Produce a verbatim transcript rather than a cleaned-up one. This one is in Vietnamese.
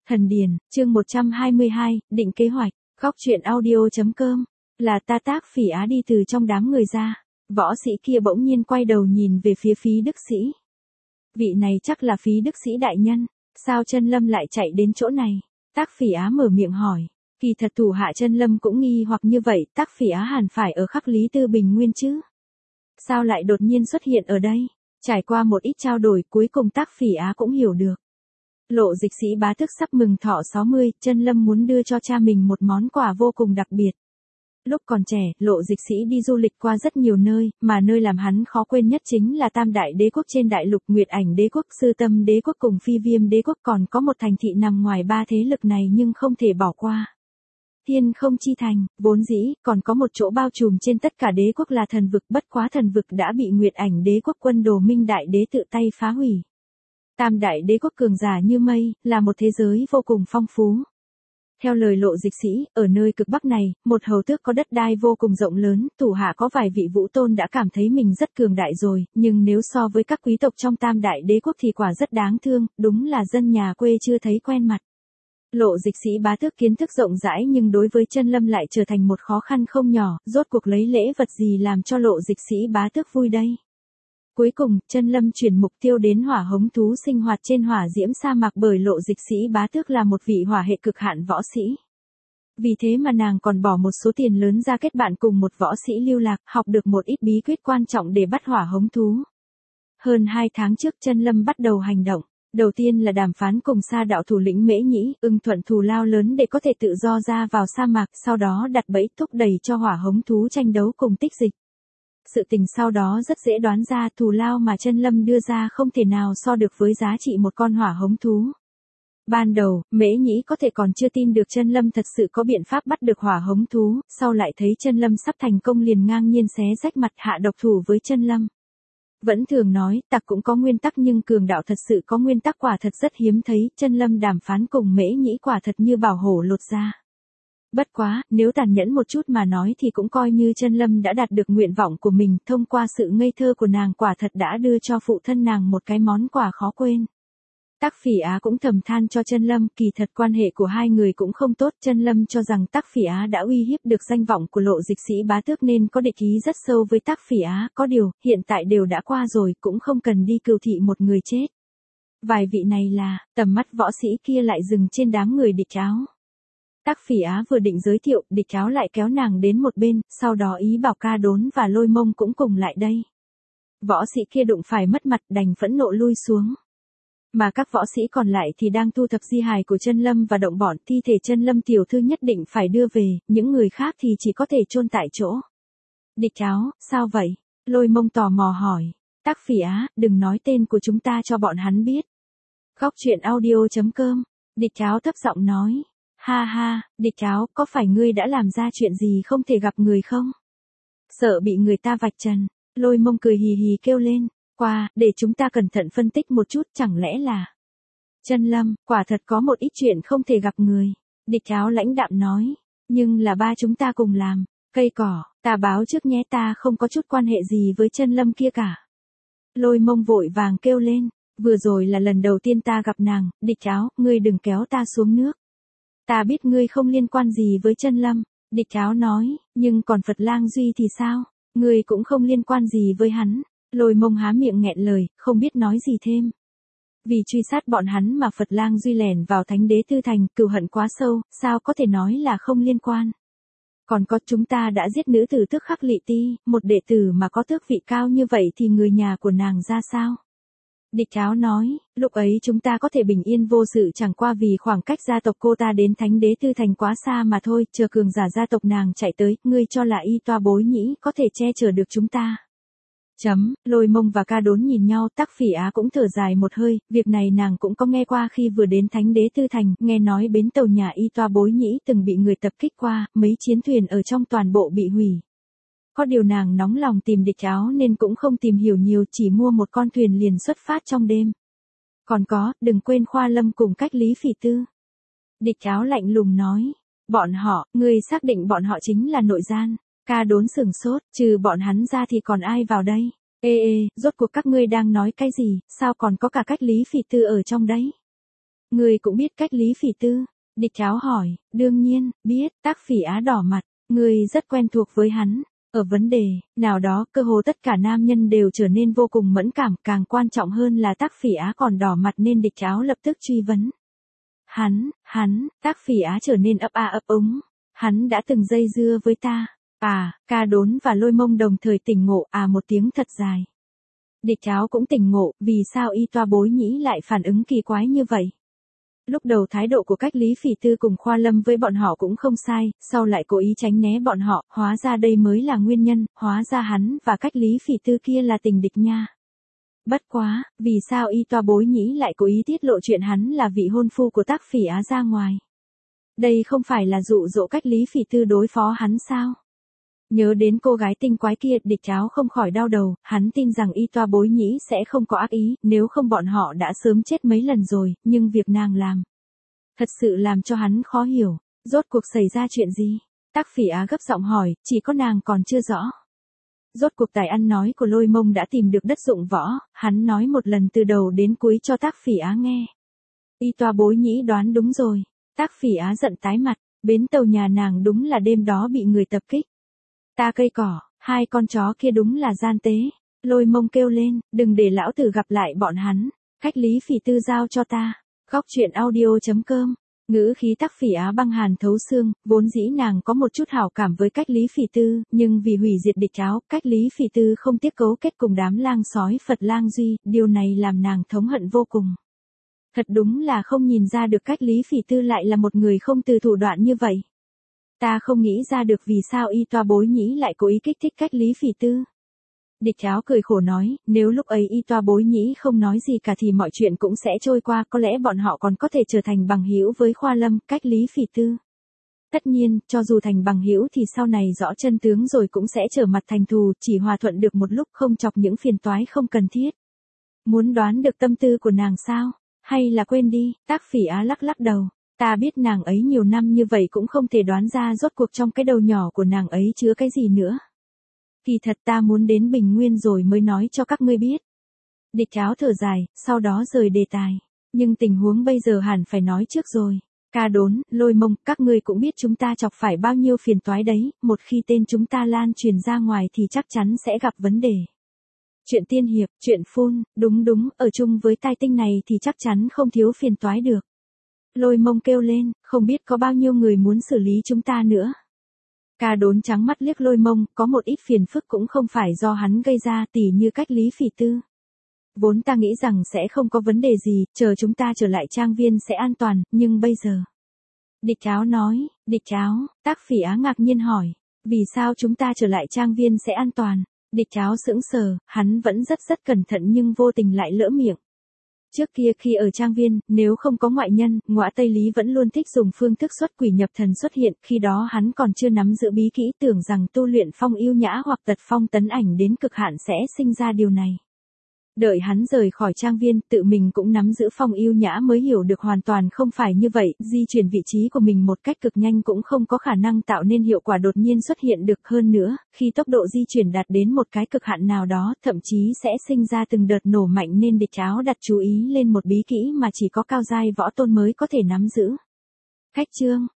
Thần Điền, chương một trăm hai mươi hai, định kế hoạch, góc truyện audio.com, là ta Tác Phỉ Á đi từ trong đám người ra, võ sĩ kia bỗng nhiên quay đầu nhìn về phía Phí Đức Sĩ. Vị này chắc là Phí Đức Sĩ đại nhân, sao Chân Lâm lại chạy đến chỗ này? Tác Phỉ Á mở miệng hỏi, kỳ thật thủ hạ Chân Lâm cũng nghi hoặc như vậy, Tác Phỉ Á hẳn phải ở khắc Lý Tư Bình Nguyên chứ? Sao lại đột nhiên xuất hiện ở đây? Trải qua một ít trao đổi cuối cùng Tác Phỉ Á cũng hiểu được. Lộ Dịch Sĩ bá tước sắp mừng thọ sáu mươi, Chân Lâm muốn đưa cho cha mình một món quà vô cùng đặc biệt. Lúc còn trẻ, Lộ Dịch Sĩ đi du lịch qua rất nhiều nơi, mà nơi làm hắn khó quên nhất chính là Tam Đại Đế quốc trên đại lục, Nguyệt Ảnh Đế quốc, Sư Tâm Đế quốc cùng Phi Viêm Đế quốc, còn có một thành thị nằm ngoài ba thế lực này nhưng không thể bỏ qua. Thiên Không Chi Thành, vốn dĩ, còn có một chỗ bao trùm trên tất cả đế quốc là thần vực, bất quá thần vực đã bị Nguyệt Ảnh Đế quốc quân Đồ Minh Đại Đế tự tay phá hủy. Tam Đại Đế quốc cường giả như mây, là một thế giới vô cùng phong phú. Theo lời Lộ Dịch Sĩ, ở nơi cực bắc này, một hầu tước có đất đai vô cùng rộng lớn, thủ hạ có vài vị vũ tôn đã cảm thấy mình rất cường đại rồi, nhưng nếu so với các quý tộc trong Tam Đại Đế quốc thì quả rất đáng thương, đúng là dân nhà quê chưa thấy quen mặt. Lộ Dịch Sĩ bá tước kiến thức rộng rãi nhưng đối với Chân Lâm lại trở thành một khó khăn không nhỏ, rốt cuộc lấy lễ vật gì làm cho Lộ Dịch Sĩ bá tước vui đây? Cuối cùng, Chân Lâm chuyển mục tiêu đến hỏa hống thú sinh hoạt trên hỏa diễm sa mạc, bởi Lộ Dịch Sĩ bá tước là một vị hỏa hệ cực hạn võ sĩ. Vì thế mà nàng còn bỏ một số tiền lớn ra kết bạn cùng một võ sĩ lưu lạc, học được một ít bí quyết quan trọng để bắt hỏa hống thú. Hơn hai tháng trước Chân Lâm bắt đầu hành động. Đầu tiên là đàm phán cùng Sa đạo thủ lĩnh Mễ Nhĩ, ưng thuận thù lao lớn để có thể tự do ra vào sa mạc, sau đó đặt bẫy thúc đẩy cho hỏa hống thú tranh đấu cùng Tích Dịch. Sự tình sau đó rất dễ đoán ra, thù lao mà Chân Lâm đưa ra không thể nào so được với giá trị một con hỏa hống thú. Ban đầu, Mễ Nhĩ có thể còn chưa tin được Chân Lâm thật sự có biện pháp bắt được hỏa hống thú, sau lại thấy Chân Lâm sắp thành công liền ngang nhiên xé rách mặt hạ độc thủ với Chân Lâm. Vẫn thường nói, tặc cũng có nguyên tắc nhưng cường đạo thật sự có nguyên tắc quả thật rất hiếm thấy, Chân Lâm đàm phán cùng Mễ Nhĩ quả thật như bảo hổ lột da. Bất quá, nếu tàn nhẫn một chút mà nói thì cũng coi như Chân Lâm đã đạt được nguyện vọng của mình, thông qua sự ngây thơ của nàng quả thật đã đưa cho phụ thân nàng một cái món quà khó quên. Tác Phỉ Á cũng thầm than cho Chân Lâm, kỳ thật quan hệ của hai người cũng không tốt, Chân Lâm cho rằng Tác Phỉ Á đã uy hiếp được danh vọng của Lộ Dịch Sĩ bá tước nên có địch ý rất sâu với Tác Phỉ Á, có điều, hiện tại đều đã qua rồi, cũng không cần đi cừu thị một người chết. Vài vị này là, tầm mắt võ sĩ kia lại dừng trên đám người địch áo. Tác Phỉ Á vừa định giới thiệu, địch áo lại kéo nàng đến một bên, sau đó ý bảo Ca Đốn và Lôi Mông cũng cùng lại đây. Võ sĩ kia đụng phải mất mặt đành phẫn nộ lui xuống. Mà các võ sĩ còn lại thì đang thu thập di hài của Chân Lâm và động bọn, thi thể Chân Lâm tiểu thư nhất định phải đưa về, những người khác thì chỉ có thể chôn tại chỗ. Địch áo, sao vậy? Lôi Mông tò mò hỏi. Tác Phỉ Á, đừng nói tên của chúng ta cho bọn hắn biết. Góc truyện audio.com, địch áo thấp giọng nói. Ha ha, địch áo, có phải ngươi đã làm ra chuyện gì không thể gặp người không? Sợ bị người ta vạch trần. Lôi Mông cười hì hì kêu lên. Qua, để chúng ta cẩn thận phân tích một chút, chẳng lẽ là... Chân Lâm, quả thật có một ít chuyện không thể gặp người. Địch áo lãnh đạm nói. Nhưng là ba chúng ta cùng làm. Cây cỏ, ta báo trước nhé, ta không có chút quan hệ gì với Chân Lâm kia cả. Lôi Mông vội vàng kêu lên. Vừa rồi là lần đầu tiên ta gặp nàng, địch áo, ngươi đừng kéo ta xuống nước. Ta biết ngươi không liên quan gì với Chân Lâm. Địch áo nói, nhưng còn Phật Lang Duy thì sao? Ngươi cũng không liên quan gì với hắn. Lôi Mông há miệng nghẹn lời, không biết nói gì thêm. Vì truy sát bọn hắn mà Phật Lang Duy lẻn vào Thánh Đế Tư Thành, cừu hận quá sâu, sao có thể nói là không liên quan. Còn có, chúng ta đã giết nữ tử Tước Khắc Lị Ti, một đệ tử mà có tước vị cao như vậy thì người nhà của nàng ra sao? Địch áo nói, lúc ấy chúng ta có thể bình yên vô sự chẳng qua vì khoảng cách gia tộc cô ta đến Thánh Đế Tư Thành quá xa mà thôi, chờ cường giả gia tộc nàng chạy tới, ngươi cho là Y Toa Bối Nhĩ có thể che chở được chúng ta. Chấm, Lôi Mông và Ca Đốn nhìn nhau, Tác Phỉ Á cũng thở dài một hơi, việc này nàng cũng có nghe qua khi vừa đến Thánh Đế Tư Thành, nghe nói bến tàu nhà Y Toa Bối Nhĩ từng bị người tập kích qua, mấy chiến thuyền ở trong toàn bộ bị hủy. Có điều nàng nóng lòng tìm địch áo nên cũng không tìm hiểu nhiều, chỉ mua một con thuyền liền xuất phát trong đêm. Còn có, đừng quên Khoa Lâm cùng Cách Lý Phỉ Tư. Địch áo lạnh lùng nói, bọn họ, ngươi xác định bọn họ chính là nội gian. Ca Đốn sửng sốt, trừ bọn hắn ra thì còn ai vào đây? Ê ê, rốt cuộc các ngươi đang nói cái gì, sao còn có cả Cách Lý Phỉ Tư ở trong đấy? Ngươi cũng biết cách Lý Phỉ Tư? Địch Cháo hỏi, đương nhiên, biết. Tác Phỉ Á đỏ mặt, ngươi rất quen thuộc với hắn. Ở vấn đề nào đó, cơ hồ tất cả nam nhân đều trở nên vô cùng mẫn cảm, càng quan trọng hơn là Tác Phỉ Á còn đỏ mặt nên Địch Cháo lập tức truy vấn. Hắn, hắn, Tác Phỉ Á trở nên ấp a ấp úng. Hắn đã từng dây dưa với ta. À, Ca Đốn và Lôi Mông đồng thời tỉnh ngộ à một tiếng thật dài. Địch Cháo cũng tỉnh ngộ, vì sao Y Toa Bối Nhĩ lại phản ứng kỳ quái như vậy. Lúc đầu thái độ của cách Lý Phỉ Tư cùng Khoa Lâm với bọn họ cũng không sai, sau lại cố ý tránh né bọn họ, hóa ra đây mới là nguyên nhân, hóa ra hắn và cách Lý Phỉ Tư kia là tình địch nha. Bất quá, vì sao Y Toa Bối Nhĩ lại cố ý tiết lộ chuyện hắn là vị hôn phu của Tác Phỉ Á ra ngoài? Đây không phải là dụ dỗ cách Lý Phỉ Tư đối phó hắn sao? Nhớ đến cô gái tinh quái kia, Địch Cháo không khỏi đau đầu, hắn tin rằng Y Toa Bối Nhĩ sẽ không có ác ý, nếu không bọn họ đã sớm chết mấy lần rồi, nhưng việc nàng làm thật sự làm cho hắn khó hiểu. Rốt cuộc xảy ra chuyện gì? Tác Phỉ Á gấp giọng hỏi, chỉ có nàng còn chưa rõ. Rốt cuộc tài ăn nói của Lôi Mông đã tìm được đất dụng võ, hắn nói một lần từ đầu đến cuối cho Tác Phỉ Á nghe. Y Toa Bối Nhĩ đoán đúng rồi. Tác Phỉ Á giận tái mặt, bến tàu nhà nàng đúng là đêm đó bị người tập kích. Ta cây cỏ, hai con chó kia đúng là gian tế. Lôi Mông kêu lên, đừng để lão tử gặp lại bọn hắn. Cách Lý Phỉ Tư giao cho ta. Góc truyện audio chấm com. Ngữ khí Tác Phỉ Á băng hàn thấu xương, vốn dĩ nàng có một chút hảo cảm với cách Lý Phỉ Tư, nhưng vì hủy diệt Địch Cháo, cách Lý Phỉ Tư không tiếc cấu kết cùng đám lang sói Phật Lang Duy, điều này làm nàng thống hận vô cùng. Thật đúng là không nhìn ra được cách Lý Phỉ Tư lại là một người không từ thủ đoạn như vậy. Ta không nghĩ ra được vì sao Y Toa Bối Nhĩ lại cố ý kích thích cách Lý Phỉ Tư. Địch Cháo cười khổ nói, nếu lúc ấy Y Toa Bối Nhĩ không nói gì cả thì mọi chuyện cũng sẽ trôi qua, có lẽ bọn họ còn có thể trở thành bằng hữu với Khoa Lâm, cách Lý Phỉ Tư. Tất nhiên, cho dù thành bằng hữu thì sau này rõ chân tướng rồi cũng sẽ trở mặt thành thù, chỉ hòa thuận được một lúc không chọc những phiền toái không cần thiết. Muốn đoán được tâm tư của nàng sao? Hay là quên đi? Tác Phỉ Á lắc lắc đầu. Ta biết nàng ấy nhiều năm như vậy cũng không thể đoán ra rốt cuộc trong cái đầu nhỏ của nàng ấy chứa cái gì nữa. Kỳ thật ta muốn đến Bình Nguyên rồi mới nói cho các ngươi biết. Địch Cháo thở dài, sau đó rời đề tài. Nhưng tình huống bây giờ hẳn phải nói trước rồi. Ca Đốn, Lôi Mông, các ngươi cũng biết chúng ta chọc phải bao nhiêu phiền toái đấy, một khi tên chúng ta lan truyền ra ngoài thì chắc chắn sẽ gặp vấn đề. Chuyện tiên hiệp, chuyện phun, đúng đúng, ở chung với tai tinh này thì chắc chắn không thiếu phiền toái được. Lôi Mông kêu lên, không biết có bao nhiêu người muốn xử lý chúng ta nữa. Ca Đốn trắng mắt liếc Lôi Mông, có một ít phiền phức cũng không phải do hắn gây ra, tỉ như cách Lý Phỉ Tư. Vốn ta nghĩ rằng sẽ không có vấn đề gì, chờ chúng ta trở lại trang viên sẽ an toàn, nhưng bây giờ. Địch Cháo nói, Địch Cháo, Tác Phỉ Á ngạc nhiên hỏi, vì sao chúng ta trở lại trang viên sẽ an toàn? Địch Cháo sững sờ, hắn vẫn rất rất cẩn thận nhưng vô tình lại lỡ miệng. Trước kia khi ở trang viên, nếu không có ngoại nhân, Ngõa Tây Lý vẫn luôn thích dùng phương thức xuất quỷ nhập thần xuất hiện, khi đó hắn còn chưa nắm giữ bí kỹ, tưởng rằng tu luyện phong yêu nhã hoặc tật phong tấn ảnh đến cực hạn sẽ sinh ra điều này. Đợi hắn rời khỏi trang viên, tự mình cũng nắm giữ phong yêu nhã mới hiểu được hoàn toàn không phải như vậy, di chuyển vị trí của mình một cách cực nhanh cũng không có khả năng tạo nên hiệu quả đột nhiên xuất hiện được, hơn nữa, khi tốc độ di chuyển đạt đến một cái cực hạn nào đó, thậm chí sẽ sinh ra từng đợt nổ mạnh nên Địch Cháo đặt chú ý lên một bí kỹ mà chỉ có cao giai võ tôn mới có thể nắm giữ. Cách chương